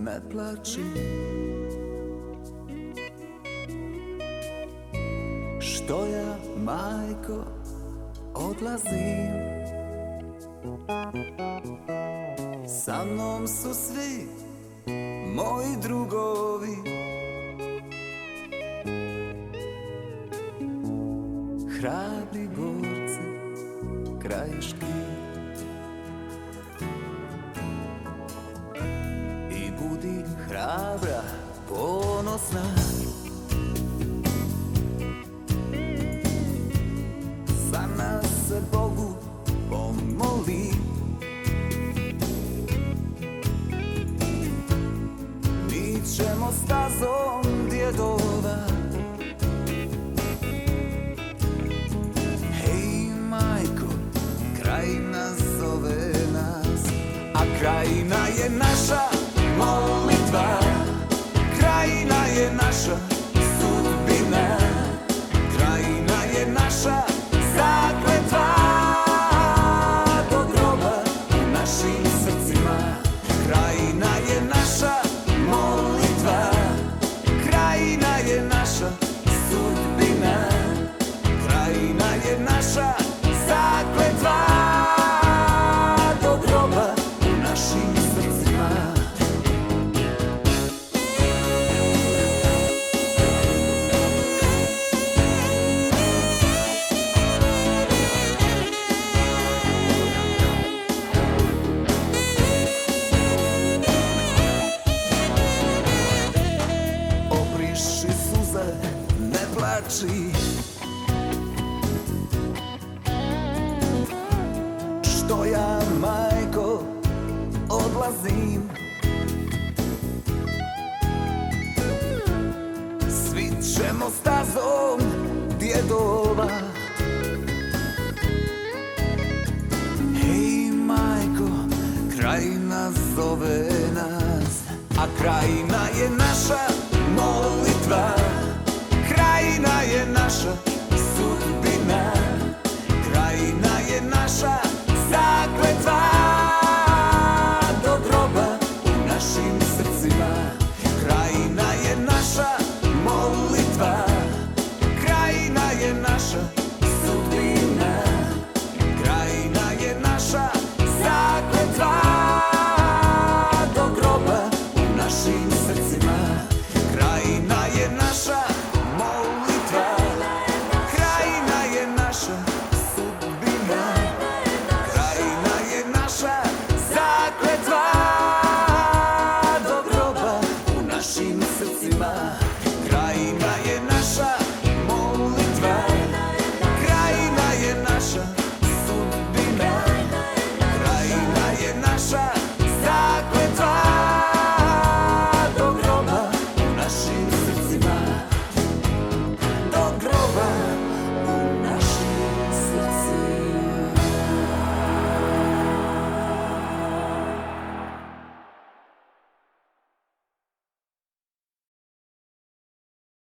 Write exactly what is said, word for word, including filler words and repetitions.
ne plači. Što ja, majko, odlazim. Sa mnom su svi moji drugovi. Hrabri borci, krajiški. I budi hrabra, ponosna. Za nas se Bogu pomoli. Mi ćemo stazom djedova. Hej majko, krajina zove nas, a krajina je naša molitva. Krajina je naša sudbina. Krajina je naša zakletva. Do groba u našim srcima. Krajina je naša molitva. Krajina je naša sudbina. Krajina je naša zakletva. Do groba u našim srcima. Obriši suze, ne plači. Što ja, majko, odlazim. Svi ćemo stazom djedova.